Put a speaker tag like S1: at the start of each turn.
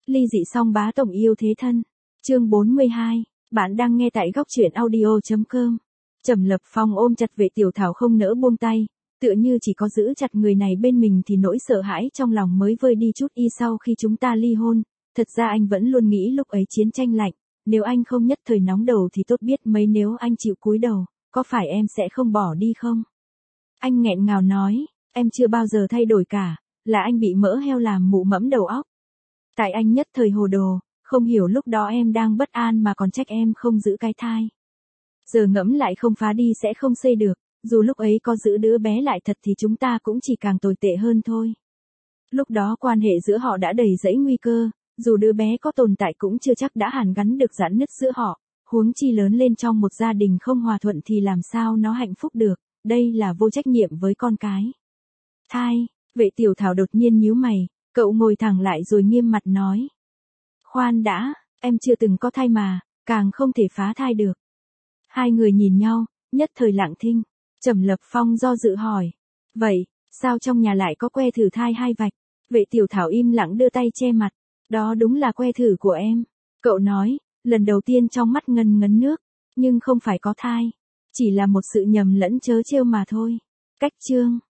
S1: Ly dị song bá tổng yêu thế thân. Chương 42, bạn đang nghe tại góc truyện audio.com. Trầm Lập Phong ôm chặt Vệ Tiểu Thảo không nỡ buông tay, tựa như chỉ có giữ chặt người này bên mình thì nỗi sợ hãi trong lòng mới vơi đi chút y sau khi chúng ta ly hôn. Thật ra anh vẫn luôn nghĩ lúc ấy chiến tranh lạnh, nếu anh không nhất thời nóng đầu thì tốt biết mấy, nếu anh chịu cúi đầu, có phải em sẽ không bỏ đi không? Anh nghẹn ngào nói, em chưa bao giờ thay đổi cả, là anh bị mỡ heo làm mụ mẫm đầu óc. Tại anh nhất thời hồ đồ, không hiểu lúc đó em đang bất an mà còn trách em không giữ cái thai. Giờ ngẫm lại không phá đi sẽ không xây được, dù lúc ấy có giữ đứa bé lại thật thì chúng ta cũng chỉ càng tồi tệ hơn thôi. Lúc đó quan hệ giữa họ đã đầy dẫy nguy cơ, dù đứa bé có tồn tại cũng chưa chắc đã hàn gắn được rạn nứt giữa họ, huống chi lớn lên trong một gia đình không hòa thuận thì làm sao nó hạnh phúc được, đây là vô trách nhiệm với con cái. Thai, Vệ Tiểu Thảo đột nhiên nhíu mày, cậu ngồi thẳng lại rồi nghiêm mặt nói. Khoan đã, em chưa từng có thai mà, càng không thể phá thai được. Hai người nhìn nhau, nhất thời lặng thinh. Trầm Lập Phong do dự hỏi. Vậy, sao trong nhà lại có que thử thai 2 vạch? Vệ Tiểu Thảo im lặng đưa tay che mặt. Đó đúng là que thử của em. Cậu nói, lần đầu tiên trong mắt ngấn ngấn nước, nhưng không phải có thai. Chỉ là một sự nhầm lẫn trớ trêu mà thôi. Cách chương.